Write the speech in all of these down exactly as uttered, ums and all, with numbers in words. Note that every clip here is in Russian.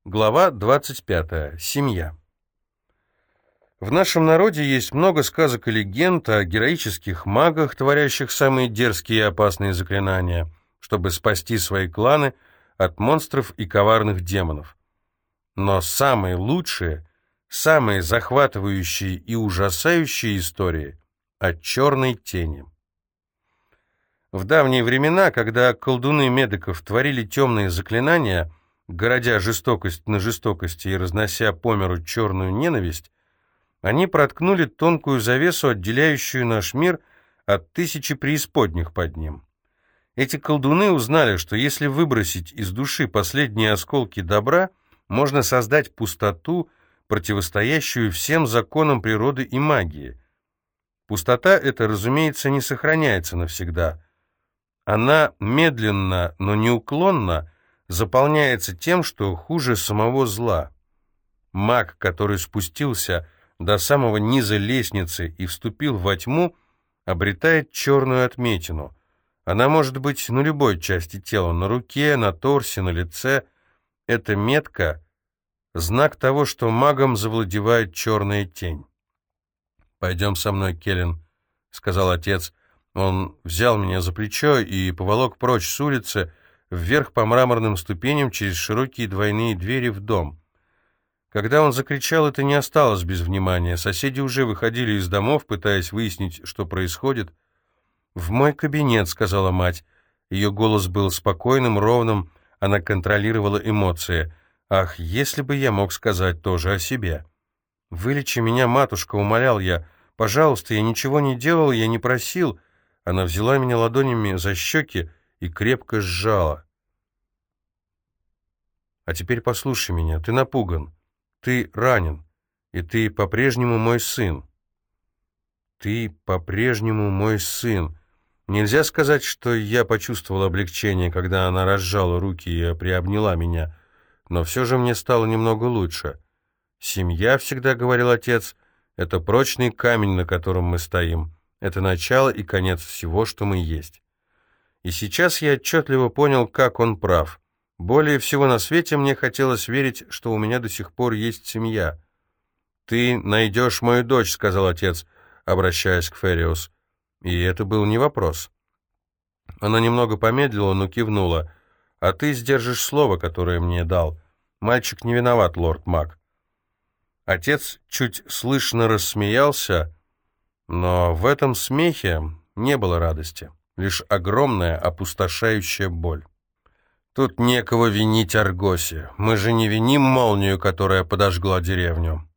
Глава двадцать пятая. Семья. В нашем народе есть много сказок и легенд о героических магах, творящих самые дерзкие и опасные заклинания, чтобы спасти свои кланы от монстров и коварных демонов. Но самые лучшие, самые захватывающие и ужасающие истории о черной тени. В давние времена, когда колдуны Медиков творили темные заклинания, городя жестокость на жестокости и разнося по миру черную ненависть, они проткнули тонкую завесу, отделяющую наш мир от тысячи преисподних под ним. Эти колдуны узнали, что если выбросить из души последние осколки добра, можно создать пустоту, противостоящую всем законам природы и магии. Пустота эта, разумеется, не сохраняется навсегда. Она медленно, но неуклонно заполняется тем, что хуже самого зла. Маг, который спустился до самого низа лестницы и вступил во тьму, обретает черную отметину. Она может быть на любой части тела, на руке, на торсе, на лице. Эта метка — знак того, что магом завладевает черная тень. «Пойдем со мной, Келлен», — сказал отец. Он взял меня за плечо и поволок прочь с улицы, вверх по мраморным ступеням через широкие двойные двери в дом. Когда он закричал, это не осталось без внимания. Соседи уже выходили из домов, пытаясь выяснить, что происходит. «В мой кабинет», — сказала мать. Ее голос был спокойным, ровным, она контролировала эмоции. «Ах, если бы я мог сказать тоже о себе!» «Вылечи меня, матушка», — умолял я. «Пожалуйста, я ничего не делал, я не просил». Она взяла меня ладонями за щеки и крепко сжала. «А теперь послушай меня, ты напуган, ты ранен, и ты по-прежнему мой сын. Ты по-прежнему мой сын». Нельзя сказать, что я почувствовал облегчение, когда она разжала руки и приобняла меня, но все же мне стало немного лучше. «Семья, — всегда говорил отец, — это прочный камень, на котором мы стоим. Это начало и конец всего, что мы есть». И сейчас я отчетливо понял, как он прав. Более всего на свете мне хотелось верить, что у меня до сих пор есть семья. «Ты найдешь мою дочь», — сказал отец, обращаясь к Фериус. И это был не вопрос. Она немного помедлила, но кивнула. «А ты сдержишь слово, которое мне дал. Мальчик не виноват, лорд Мак». Отец чуть слышно рассмеялся, но в этом смехе не было радости, лишь огромная опустошающая боль. «Тут некого винить, Аргоси. Мы же не виним молнию, которая подожгла деревню».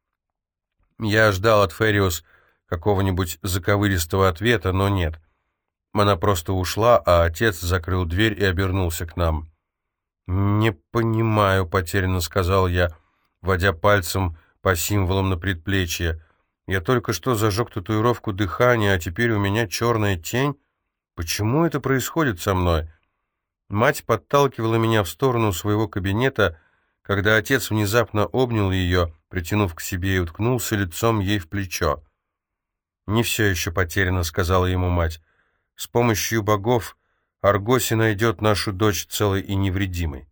Я ждал от Фериус какого-нибудь заковыристого ответа, но нет. Она просто ушла, а отец закрыл дверь и обернулся к нам. «Не понимаю», — потерянно сказал я, водя пальцем по символам на предплечье. «Я только что зажег татуировку дыхания, а теперь у меня черная тень. Почему это происходит со мной?» Мать подталкивала меня в сторону своего кабинета, когда отец внезапно обнял ее, притянув к себе, и уткнулся лицом ей в плечо. «Не все еще потеряно», — сказала ему мать. «С помощью богов Аргоси найдет нашу дочь целой и невредимой».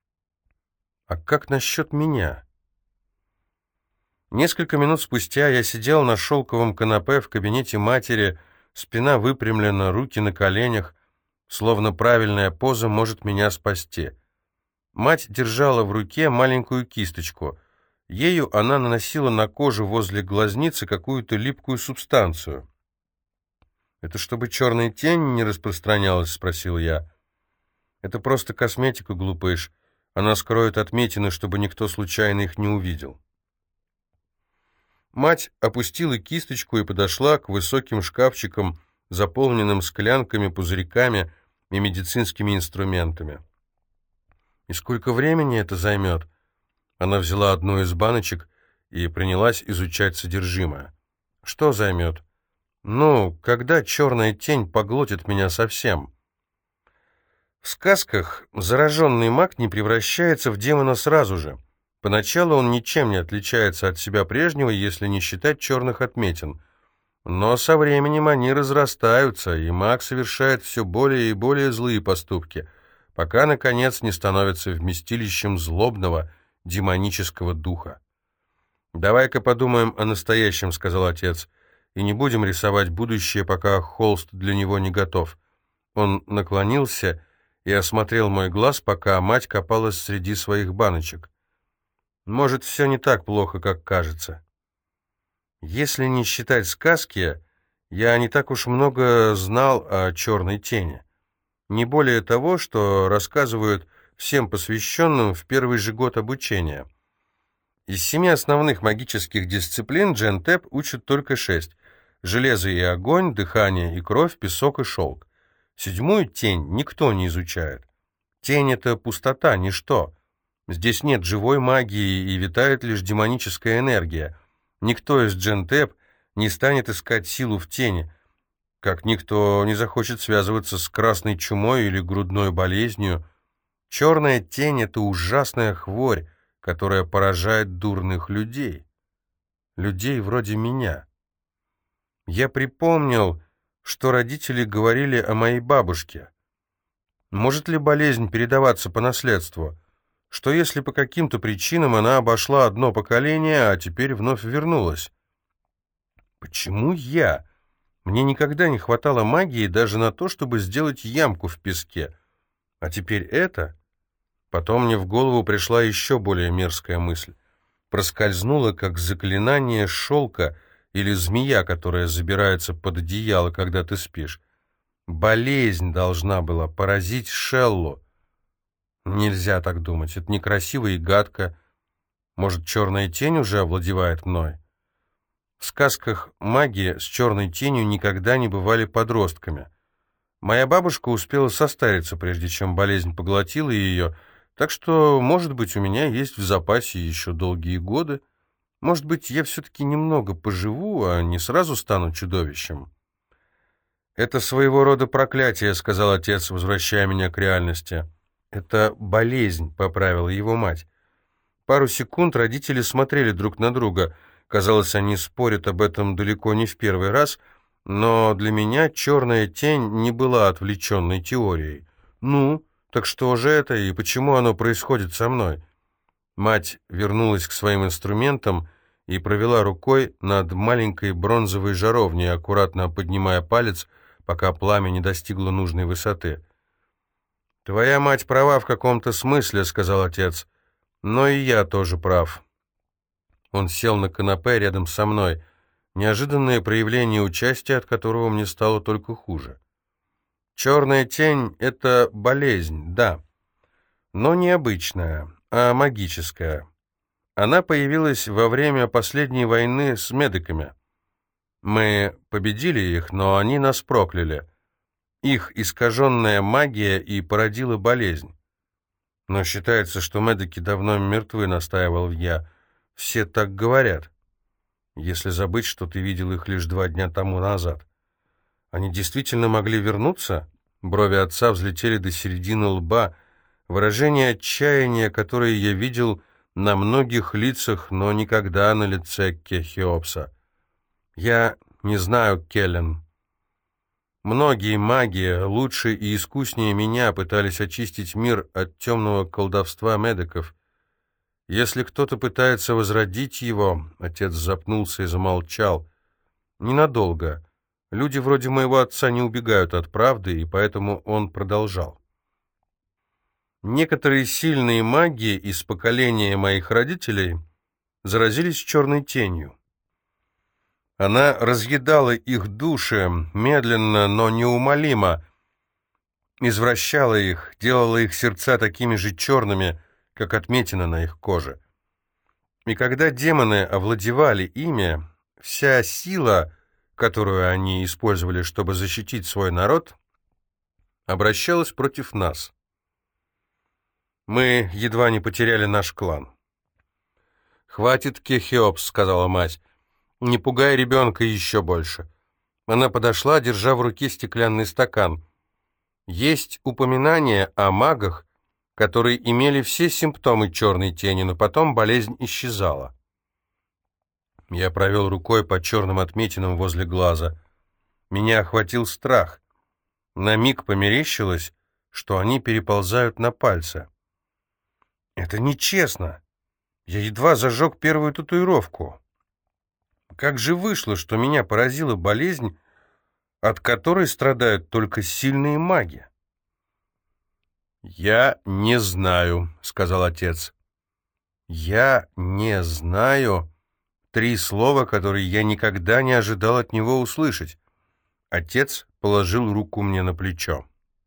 «А как насчет меня?» Несколько минут спустя я сидел на шелковом канапе в кабинете матери, спина выпрямлена, руки на коленях, словно правильная поза может меня спасти. Мать держала в руке маленькую кисточку. Ею она наносила на кожу возле глазницы какую-то липкую субстанцию. «Это чтобы черная тень не распространялась?» — спросил я. «Это просто косметика, глупыш. Она скроет отметины, чтобы никто случайно их не увидел». Мать опустила кисточку и подошла к высоким шкафчикам, заполненным склянками, пузырьками и медицинскими инструментами. «И сколько времени это займет?» Она взяла одну из баночек и принялась изучать содержимое. «Что займет?» «Ну, когда черная тень поглотит меня совсем?» В сказках зараженный маг не превращается в демона сразу же. Поначалу он ничем не отличается от себя прежнего, если не считать черных отметин. Но со временем они разрастаются, и маг совершает все более и более злые поступки, пока, наконец, не становится вместилищем злобного демонического духа. «Давай-ка подумаем о настоящем», — сказал отец, — «и не будем рисовать будущее, пока холст для него не готов». Он наклонился и осмотрел мой глаз, пока мать копалась среди своих баночек. «Может, все не так плохо, как кажется. Если не считать сказки, я не так уж много знал о черной тени. Не более того, что рассказывают всем посвященным в первый же год обучения. Из семи основных магических дисциплин Джентеп учат только шесть: железо и огонь, дыхание и кровь, песок и шелк. Седьмую тень никто не изучает. Тень — это пустота, ничто. Здесь нет живой магии и витает лишь демоническая энергия. Никто из Джентеп не станет искать силу в тени, как никто не захочет связываться с красной чумой или грудной болезнью. Черная тень — это ужасная хворь, которая поражает дурных людей. Людей вроде меня. Я припомнил, что родители говорили о моей бабушке. Может ли болезнь передаваться по наследству? Что если по каким-то причинам она обошла одно поколение, а теперь вновь вернулась? Почему я? Мне никогда не хватало магии даже на то, чтобы сделать ямку в песке. А теперь это? Потом мне в голову пришла еще более мерзкая мысль. Проскользнуло, как заклинание шелка или змея, которая забирается под одеяло, когда ты спишь. Болезнь должна была поразить Шеллу. Нельзя так думать, это некрасиво и гадко. Может, черная тень уже овладевает мной? В сказках маги с черной тенью никогда не бывали подростками. Моя бабушка успела состариться, прежде чем болезнь поглотила ее, так что, может быть, у меня есть в запасе еще долгие годы. Может быть, я все-таки немного поживу, а не сразу стану чудовищем. «Это своего рода проклятие», — сказал отец, возвращая меня к реальности. «Это болезнь», — поправила его мать. Пару секунд родители смотрели друг на друга. Казалось, они спорят об этом далеко не в первый раз, но для меня черная тень не была отвлеченной теорией. «Ну, так что же это и почему оно происходит со мной?» Мать вернулась к своим инструментам и провела рукой над маленькой бронзовой жаровней, аккуратно поднимая палец, пока пламя не достигло нужной высоты. «Твоя мать права в каком-то смысле», — сказал отец, — «но и я тоже прав». Он сел на канапе рядом со мной, неожиданное проявление участия, от которого мне стало только хуже. «Черная тень — это болезнь, да, но не обычная, а магическая. Она появилась во время последней войны с медиками. Мы победили их, но они нас прокляли. Их искаженная магия и породила болезнь. Но считается, что медики давно мертвы», — настаивал я. «Все так говорят, если забыть, что ты видел их лишь два дня тому назад». «Они действительно могли вернуться?» Брови отца взлетели до середины лба. Выражение отчаяния, которое я видел на многих лицах, но никогда на лице Кехиопса. «Я не знаю, Келлен. Многие маги, лучше и искуснее меня, пытались очистить мир от темного колдовства медиков. Если кто-то пытается возродить его...» Отец запнулся и замолчал. «Ненадолго. Люди вроде моего отца не убегают от правды, и поэтому он продолжал. Некоторые сильные маги из поколения моих родителей заразились черной тенью. Она разъедала их души, медленно, но неумолимо, извращала их, делала их сердца такими же черными, как отметина на их коже. И когда демоны овладевали ими, вся сила, которую они использовали, чтобы защитить свой народ, обращалась против нас. Мы едва не потеряли наш клан. «Хватит, Кехиопс», — сказала мать, — «не пугай ребенка еще больше». Она подошла, держа в руке стеклянный стакан. Есть упоминания о магах, которые имели все симптомы черной тени, но потом болезнь исчезала. Я провел рукой по черным отметинам возле глаза. Меня охватил страх. На миг померещилось, что они переползают на пальцы. «Это нечестно. Я едва зажег первую татуировку. Как же вышло, что меня поразила болезнь, от которой страдают только сильные маги? «Я не знаю», — сказал отец. «Я не знаю» — три слова, которые я никогда не ожидал от него услышать. Отец положил руку мне на плечо.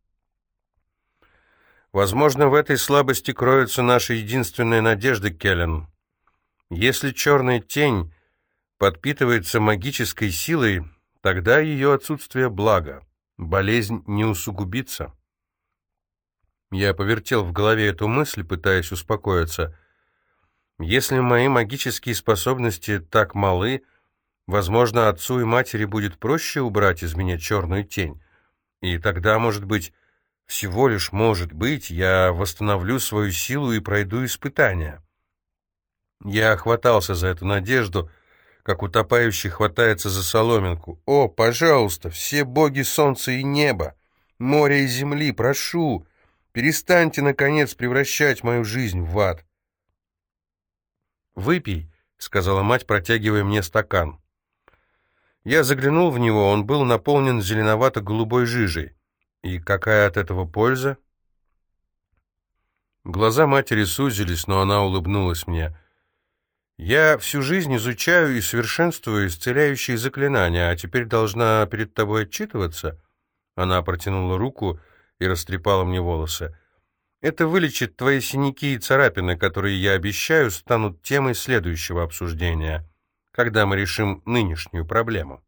«Возможно, в этой слабости кроется наша единственная надежда, Келлен. Если черная тень подпитывается магической силой, тогда ее отсутствие благо, болезнь не усугубится». Я повертел в голове эту мысль, пытаясь успокоиться. Если мои магические способности так малы, возможно, отцу и матери будет проще убрать из меня черную тень, и тогда, может быть, всего лишь может быть, я восстановлю свою силу и пройду испытания. Я хватался за эту надежду, как утопающий хватается за соломинку. «О, пожалуйста, все боги солнца и неба, моря и земли, прошу, перестаньте, наконец, превращать мою жизнь в ад». «Выпей», — сказала мать, протягивая мне стакан. Я заглянул в него, он был наполнен зеленовато-голубой жижей. И какая от этого польза? Глаза матери сузились, но она улыбнулась мне. «Я всю жизнь изучаю и совершенствую исцеляющие заклинания, а теперь должна перед тобой отчитываться?» Она протянула руку и растрепала мне волосы. «Это вылечит твои синяки и царапины, которые, я обещаю, станут темой следующего обсуждения, когда мы решим нынешнюю проблему».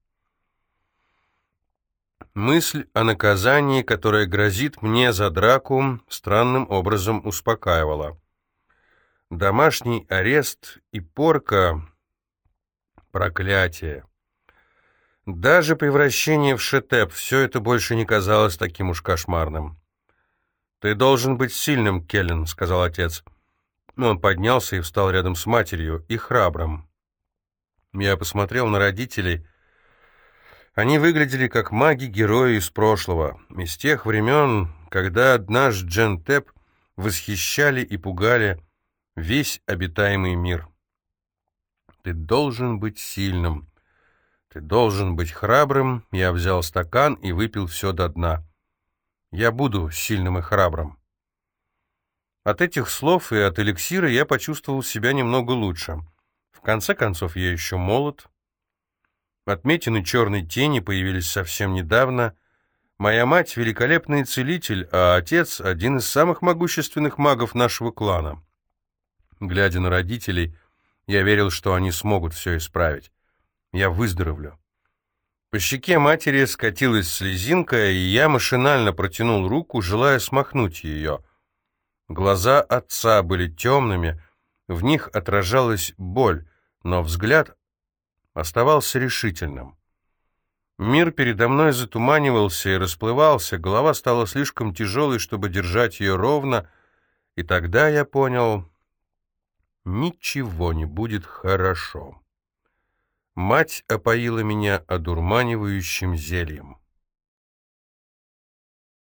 Мысль о наказании, которое грозит мне за драку, странным образом успокаивала. Домашний арест и порка — проклятие. Даже превращение в шетеп — все это больше не казалось таким уж кошмарным. «Ты должен быть сильным, Келлен», — сказал отец. Он поднялся и встал рядом с матерью, и храбрым. Я посмотрел на родителей. Они выглядели как маги-герои из прошлого, из тех времен, когда наш Джентеп восхищали и пугали весь обитаемый мир. «Ты должен быть сильным, ты должен быть храбрым». Я взял стакан и выпил все до дна. «Я буду сильным и храбрым». От этих слов и от эликсира я почувствовал себя немного лучше. В конце концов, я еще молод. Отметины черной тени появились совсем недавно. Моя мать — великолепный целитель, а отец — один из самых могущественных магов нашего клана. Глядя на родителей, я верил, что они смогут все исправить. Я выздоровлю. По щеке матери скатилась слезинка, и я машинально протянул руку, желая смахнуть ее. Глаза отца были темными, в них отражалась боль, но взгляд оставался решительным. Мир передо мной затуманивался и расплывался, голова стала слишком тяжелой, чтобы держать ее ровно, и тогда я понял, ничего не будет хорошо. Мать опоила меня одурманивающим зельем.